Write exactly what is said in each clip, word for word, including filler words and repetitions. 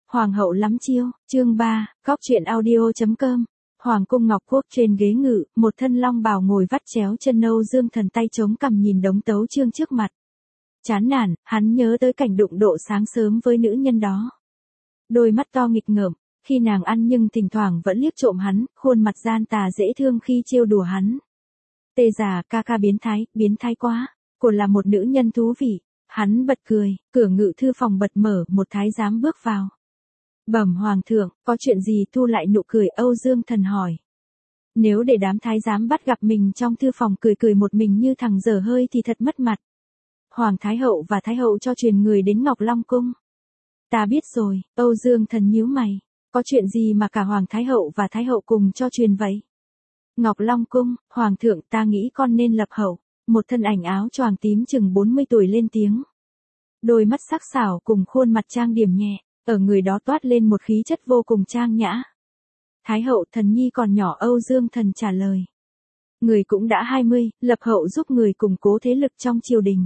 Hoàng hậu lắm chiêu, chương ba, góc truyện audio.com. Hoàng cung Ngọc Quốc trên ghế ngự, một thân long bào ngồi vắt chéo chân Âu Dương Thần tay chống cằm nhìn đống tấu chương trước mặt. Chán nản, hắn nhớ tới cảnh đụng độ sáng sớm với nữ nhân đó. Đôi mắt to nghịch ngợm, khi nàng ăn nhưng thỉnh thoảng vẫn liếc trộm hắn, khuôn mặt gian tà dễ thương khi trêu đùa hắn. Tê già, ca ca biến thái, biến thái quá, cô là một nữ nhân thú vị. Hắn bật cười, cửa ngự thư phòng bật mở, một thái giám bước vào. Bẩm hoàng thượng, có chuyện gì? Thu lại nụ cười, Âu Dương Thần hỏi. Nếu để đám thái giám bắt gặp mình trong thư phòng cười cười một mình như thằng dở hơi thì thật mất mặt. Hoàng thái hậu và thái hậu cho truyền người đến Ngọc Long cung. Ta biết rồi, Âu Dương Thần nhíu mày. Có chuyện gì mà cả hoàng thái hậu và thái hậu cùng cho truyền vậy? Ngọc Long cung, hoàng thượng, ta nghĩ con nên lập hậu. Một thân ảnh áo choàng tím chừng bốn mươi tuổi lên tiếng. Đôi mắt sắc sảo cùng khuôn mặt trang điểm nhẹ, ở người đó toát lên một khí chất vô cùng trang nhã. Thái hậu, thần nhi còn nhỏ, Âu Dương Thần trả lời. Người cũng đã hai mươi, lập hậu giúp người củng cố thế lực trong triều đình.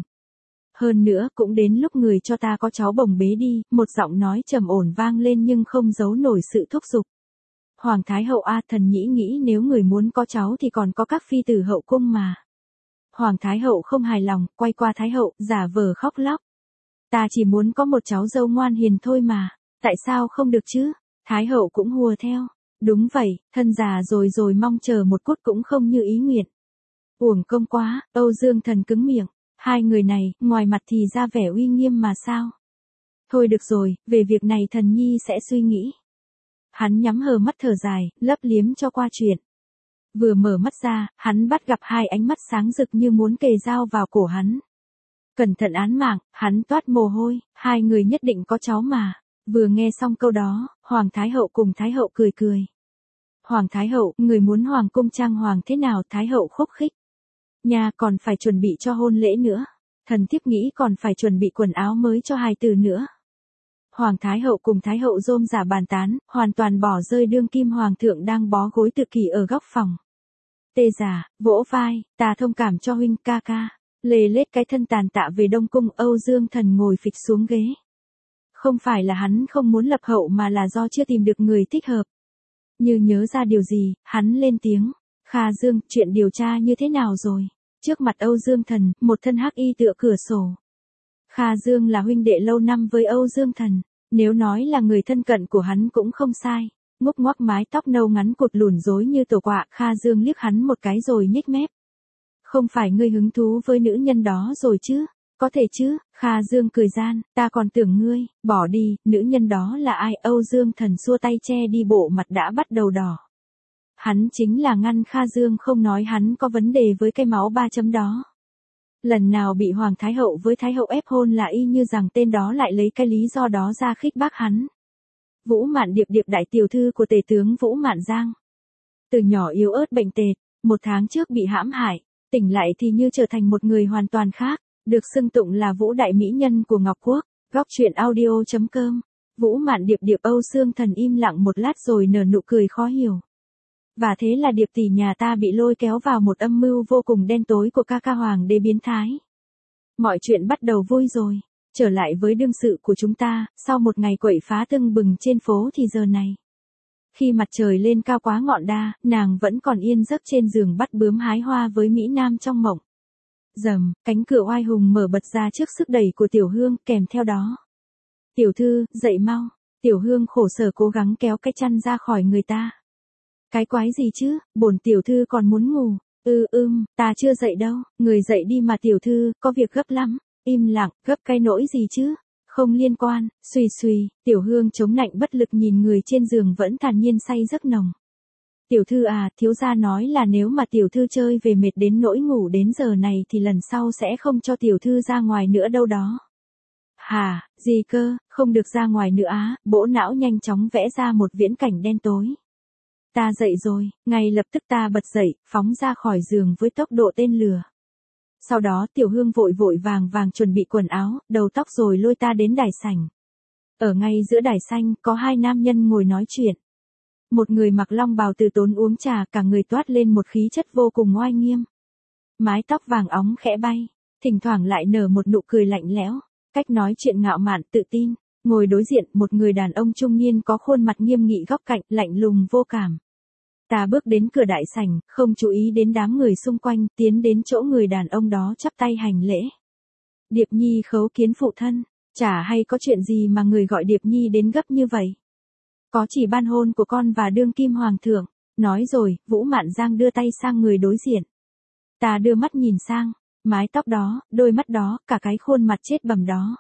Hơn nữa cũng đến lúc người cho ta có cháu bồng bế đi, một giọng nói trầm ổn vang lên nhưng không giấu nổi sự thúc giục. Hoàng thái hậu a, thần nhĩ nghĩ nếu người muốn có cháu thì còn có các phi tử hậu cung mà. Hoàng thái hậu không hài lòng, quay qua thái hậu, giả vờ khóc lóc. Ta chỉ muốn có một cháu dâu ngoan hiền thôi mà, tại sao không được chứ? Thái hậu cũng hùa theo. Đúng vậy, thân già rồi rồi mong chờ một cút cũng không như ý nguyện. Uổng công quá, Âu Dương Thần cứng miệng. Hai người này, ngoài mặt thì ra vẻ uy nghiêm mà sao? Thôi được rồi, về việc này thần nhi sẽ suy nghĩ. Hắn nhắm hờ mắt thở dài, lấp liếm cho qua chuyện. Vừa mở mắt ra, hắn bắt gặp hai ánh mắt sáng rực như muốn kề dao vào cổ hắn. Cẩn thận án mạng, hắn toát mồ hôi, hai người nhất định có cháu mà. Vừa nghe xong câu đó, Hoàng Thái Hậu cùng Thái Hậu cười cười. Hoàng Thái Hậu, người muốn Hoàng cung trang hoàng thế nào? Thái Hậu khúc khích. Nhà còn phải chuẩn bị cho hôn lễ nữa. Thần thiếp nghĩ còn phải chuẩn bị quần áo mới cho hài tử nữa. Hoàng Thái Hậu cùng Thái Hậu rôm rả bàn tán, hoàn toàn bỏ rơi đương kim Hoàng thượng đang bó gối tự kỷ ở góc phòng. Tê già, vỗ vai, ta thông cảm cho huynh ca ca. Lê lết cái thân tàn tạ về Đông Cung, Âu Dương Thần ngồi phịch xuống ghế. Không phải là hắn không muốn lập hậu mà là do chưa tìm được người thích hợp. Như nhớ ra điều gì, hắn lên tiếng. Kha Dương, chuyện điều tra như thế nào rồi? Trước mặt Âu Dương Thần, một thân hắc y tựa cửa sổ. Kha Dương là huynh đệ lâu năm với Âu Dương Thần. Nếu nói là người thân cận của hắn cũng không sai. Ngúc ngoắc mái tóc nâu ngắn cụt lùn rối như tổ quạ, Kha Dương liếc hắn một cái rồi nhếch mép. Không phải ngươi hứng thú với nữ nhân đó rồi chứ? Có thể chứ? Kha Dương cười gian, ta còn tưởng ngươi, bỏ đi, nữ nhân đó là ai? Âu Dương Thần xua tay che đi bộ mặt đã bắt đầu đỏ. Hắn chính là ngăn Kha Dương không nói hắn có vấn đề với cái máu ba chấm đó. Lần nào bị Hoàng Thái Hậu với Thái Hậu ép hôn là y như rằng tên đó lại lấy cái lý do đó ra khích bác hắn. Vũ Mạn Điệp Điệp, đại tiểu thư của tể tướng Vũ Mạn Giang. Từ nhỏ yếu ớt bệnh tệt, một tháng trước bị hãm hại, tỉnh lại thì như trở thành một người hoàn toàn khác, được xưng tụng là Vũ đại mỹ nhân của Ngọc Quốc. Góc truyện audio.com. Vũ Mạn Điệp Điệp, Âu Dương Thần im lặng một lát rồi nở nụ cười khó hiểu. Và thế là Điệp tỷ nhà ta bị lôi kéo vào một âm mưu vô cùng đen tối của ca ca hoàng đế biến thái. Mọi chuyện bắt đầu vui rồi. Trở lại với đương sự của chúng ta, sau một ngày quậy phá tưng bừng trên phố thì giờ này. Khi mặt trời lên cao quá ngọn đa, nàng vẫn còn yên giấc trên giường bắt bướm hái hoa với Mỹ Nam trong mộng. Rầm, cánh cửa oai hùng mở bật ra trước sức đẩy của Tiểu Hương, kèm theo đó. Tiểu thư, dậy mau. Tiểu Hương khổ sở cố gắng kéo cái chăn ra khỏi người ta. Cái quái gì chứ, bổn tiểu thư còn muốn ngủ. Ừ ưm, ta chưa dậy đâu, người dậy đi mà tiểu thư, có việc gấp lắm. Im lặng, gấp cái nỗi gì chứ? Không liên quan, suy suy, Tiểu Hương chống nạnh bất lực nhìn người trên giường vẫn thản nhiên say giấc nồng. Tiểu thư à, thiếu gia nói là nếu mà tiểu thư chơi về mệt đến nỗi ngủ đến giờ này thì lần sau sẽ không cho tiểu thư ra ngoài nữa đâu đó. Hà, gì cơ, không được ra ngoài nữa á? Bỗ não nhanh chóng vẽ ra một viễn cảnh đen tối. Ta dậy rồi, ngay lập tức ta bật dậy, phóng ra khỏi giường với tốc độ tên lửa. Sau đó Tiểu Hương vội vội vàng vàng chuẩn bị quần áo, đầu tóc rồi lôi ta đến đài sảnh. Ở ngay giữa đài xanh, có hai nam nhân ngồi nói chuyện. Một người mặc long bào từ tốn uống trà, cả người toát lên một khí chất vô cùng oai nghiêm. Mái tóc vàng óng khẽ bay, thỉnh thoảng lại nở một nụ cười lạnh lẽo, cách nói chuyện ngạo mạn tự tin. Ngồi đối diện, một người đàn ông trung niên có khuôn mặt nghiêm nghị góc cạnh, lạnh lùng vô cảm. Ta bước đến cửa đại sảnh, không chú ý đến đám người xung quanh, tiến đến chỗ người đàn ông đó chắp tay hành lễ. Điệp Nhi khấu kiến phụ thân, chả hay có chuyện gì mà người gọi Điệp Nhi đến gấp như vậy. Có chỉ ban hôn của con và đương kim hoàng thượng. Nói rồi, Vũ Mạn Giang đưa tay sang người đối diện. Ta đưa mắt nhìn sang, mái tóc đó, đôi mắt đó, cả cái khuôn mặt chết bầm đó.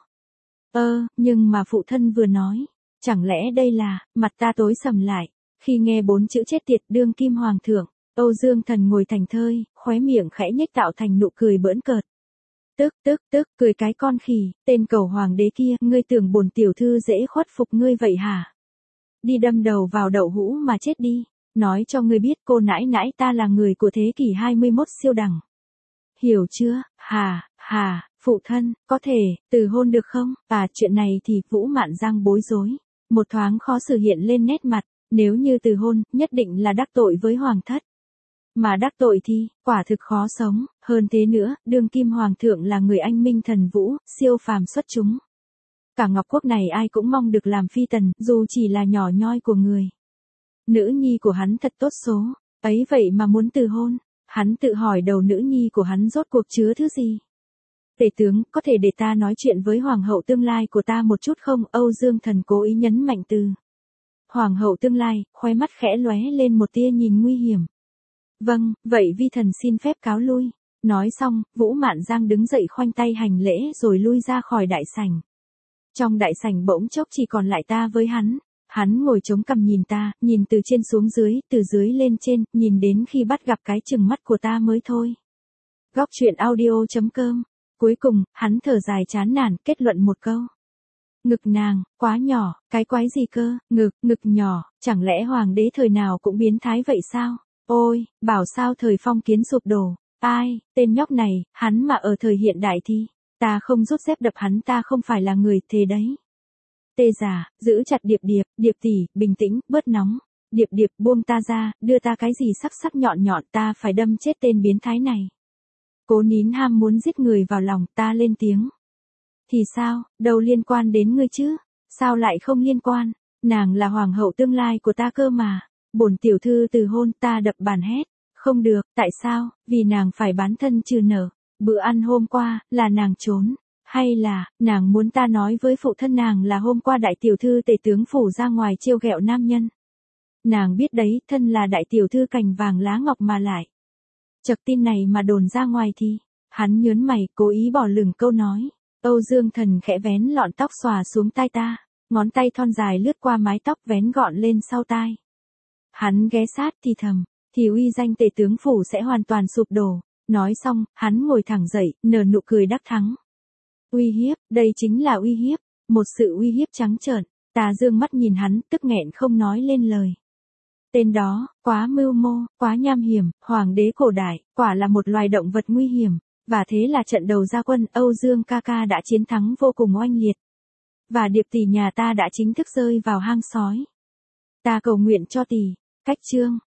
Ơ, nhưng mà phụ thân vừa nói, chẳng lẽ đây là, mặt ta tối sầm lại, khi nghe bốn chữ chết tiệt đương kim hoàng thượng, Âu Dương Thần ngồi thành thơi, khóe miệng khẽ nhếch tạo thành nụ cười bỡn cợt. Tức tức tức, cười cái con khỉ, tên cầu hoàng đế kia, ngươi tưởng bổn tiểu thư dễ khuất phục ngươi vậy hả? Đi đâm đầu vào đậu hũ mà chết đi, nói cho ngươi biết cô nãi nãi ta là người của thế kỷ hai mươi mốt siêu đẳng. Hiểu chưa, hà, hà, phụ thân, có thể, từ hôn được không? À, chuyện này thì, Vũ Mạn Giang bối rối. Một thoáng khó xử hiện lên nét mặt, nếu như từ hôn, nhất định là đắc tội với hoàng thất. Mà đắc tội thì, quả thực khó sống, hơn thế nữa, đương kim hoàng thượng là người anh minh thần vũ, siêu phàm xuất chúng. Cả Ngọc Quốc này ai cũng mong được làm phi tần, dù chỉ là nhỏ nhoi của người. Nữ nhi của hắn thật tốt số, ấy vậy mà muốn từ hôn. Hắn tự hỏi đầu nữ nhi của hắn rốt cuộc chứa thứ gì. Tể tướng, có thể để ta nói chuyện với hoàng hậu tương lai của ta một chút không? Âu Dương Thần cố ý nhấn mạnh từ hoàng hậu tương lai, khóe mắt khẽ lóe lên một tia nhìn nguy hiểm. Vâng, vậy vi thần xin phép cáo lui. Nói xong, Vũ Mạn Giang đứng dậy khoanh tay hành lễ rồi lui ra khỏi đại sảnh. Trong đại sảnh bỗng chốc chỉ còn lại ta với hắn. Hắn ngồi chống cằm nhìn ta, nhìn từ trên xuống dưới, từ dưới lên trên, nhìn đến khi bắt gặp cái chừng mắt của ta mới thôi. Góc truyện audio chấm com. Cuối cùng, hắn thở dài chán nản, kết luận một câu. Ngực nàng, quá nhỏ, cái quái gì cơ, ngực, ngực nhỏ, chẳng lẽ hoàng đế thời nào cũng biến thái vậy sao? Ôi, bảo sao thời phong kiến sụp đổ, ai, tên nhóc này, hắn mà ở thời hiện đại thì, ta không rút dép đập hắn ta không phải là người thế đấy. Tê giả, giữ chặt Điệp Điệp, Điệp tỷ, bình tĩnh, bớt nóng. Điệp Điệp buông ta ra, đưa ta cái gì sắc sắc nhọn nhọn ta phải đâm chết tên biến thái này. Cố nín ham muốn giết người vào lòng ta lên tiếng. Thì sao, đâu liên quan đến ngươi chứ, sao lại không liên quan, nàng là hoàng hậu tương lai của ta cơ mà. Bổn tiểu thư từ hôn ta đập bàn hét, không được, tại sao, vì nàng phải bán thân trừ nở. Bữa ăn hôm qua, là nàng trốn. Hay là, nàng muốn ta nói với phụ thân nàng là hôm qua đại tiểu thư tể tướng phủ ra ngoài trêu ghẹo nam nhân. Nàng biết đấy, thân là đại tiểu thư cành vàng lá ngọc mà lại. Chật tin này mà đồn ra ngoài thì, hắn nhớn mày, cố ý bỏ lửng câu nói. Âu Dương Thần khẽ vén lọn tóc xòa xuống tai ta, ngón tay thon dài lướt qua mái tóc vén gọn lên sau tai. Hắn ghé sát thì thầm, thì uy danh tể tướng phủ sẽ hoàn toàn sụp đổ. Nói xong, hắn ngồi thẳng dậy, nở nụ cười đắc thắng. Uy hiếp, đây chính là uy hiếp, một sự uy hiếp trắng trợn. Ta dương mắt nhìn hắn, tức nghẹn không nói lên lời. Tên đó, quá mưu mô, quá nham hiểm, hoàng đế cổ đại, quả là một loài động vật nguy hiểm. Và thế là trận đầu ra quân, Âu Dương ca ca đã chiến thắng vô cùng oanh liệt. Và Điệp tỷ nhà ta đã chính thức rơi vào hang sói. Ta cầu nguyện cho tỷ, cách chương.